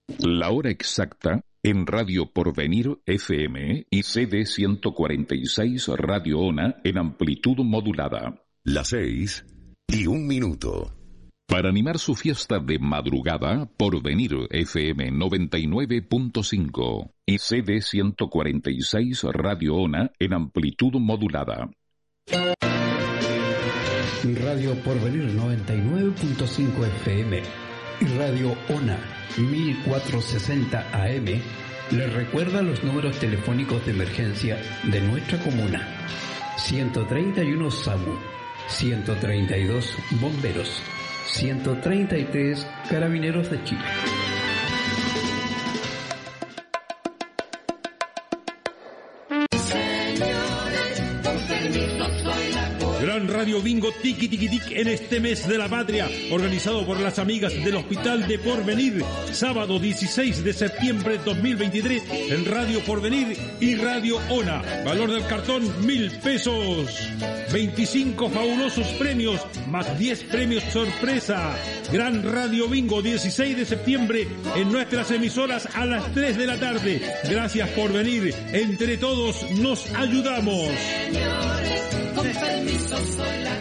La hora exacta en Radio Porvenir FM y CD 146 Radio ONA en amplitud modulada. Las 6:01. Para animar su fiesta de madrugada, Porvenir FM 99.5 y CD 146 Radio ONA en amplitud modulada. Radio Porvenir 99.5 FM y Radio ONA 1460 AM les recuerda los números telefónicos de emergencia de nuestra comuna: 131 SAMU, 132 Bomberos, 133 Carabineros de Chile. Gran Radio Bingo Tiki Tiki Tic en este mes de la patria, organizado por las amigas del Hospital de Porvenir, sábado 16 de septiembre 2023 en Radio Porvenir y Radio ONA. Valor del cartón 1.000 pesos. 25 fabulosos premios más 10 premios sorpresa. Gran Radio Bingo 16 de septiembre en nuestras emisoras a las 3 de la tarde. Gracias por venir. Entre todos nos ayudamos. Con permiso, soy la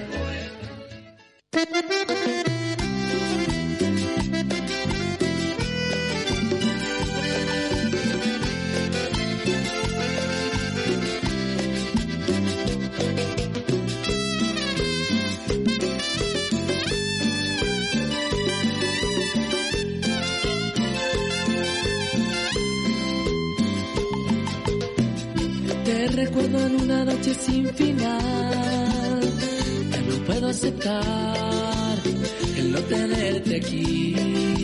Te recuerdo en una noche sin final, que no puedo aceptar el no tenerte aquí.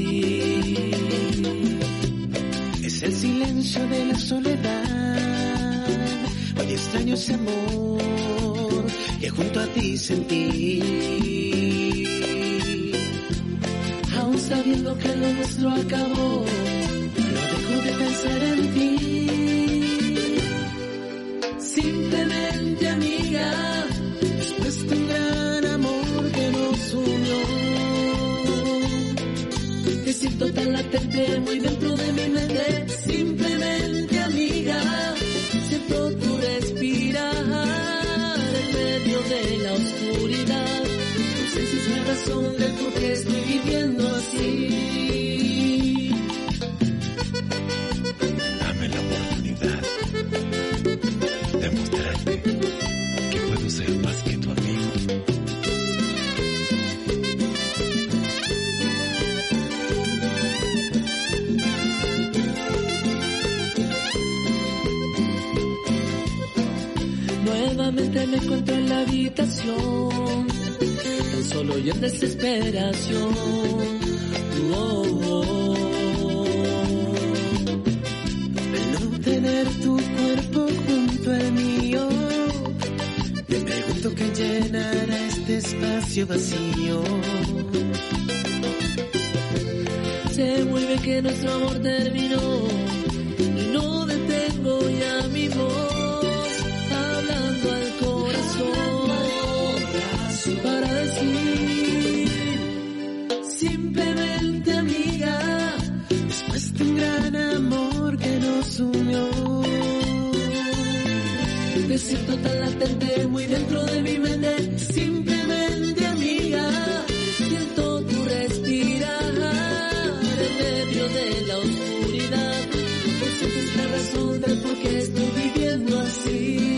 Es el silencio de la soledad, hoy extraño ese amor que junto a ti sentí. Aún sabiendo que lo nuestro acabó, no dejo de pensar en ti. Simplemente amiga, después de un gran amor que nos unió, te siento tan latente muy dentro de mi mente. Simplemente amiga, siento tu respirar en medio de la oscuridad. Tu ausencia es la razón del por qué estoy viviendo así. Dame la oportunidad de mostrarte que puedo ser más que tu amigo. Nuevamente me encuentro en la habitación, tan solo y en desesperación. Al no tener tu cuerpo junto al mío, me pregunto qué llenará este espacio vacío. Sé muy bien que nuestro amor terminó y no detengo ya mi voz, hablando al corazón para decir simplemente amiga, después de un gran amor que nos unió, te siento tan latente muy dentro de mi mente. Simplemente amiga, siento tu respirar en medio de la oscuridad. Pues esa es la razón del por qué estoy viviendo así.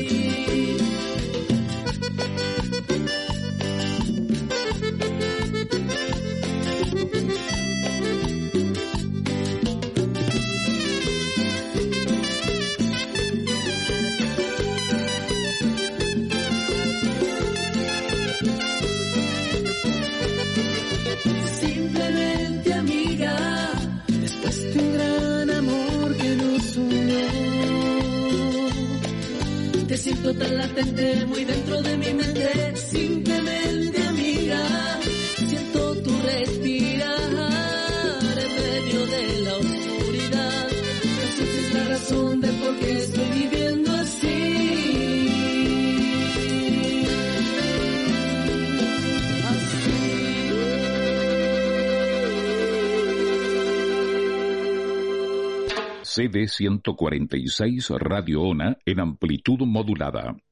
Simplemente amiga, después de un gran amor que nos unió, te siento tan latente muy dentro de mi mente. Simplemente amiga, siento tu respirar en medio de la oscuridad. Esa es la razón de por qué estoy viviendo así. y CD 146 Radio ONA en amplitud modulada.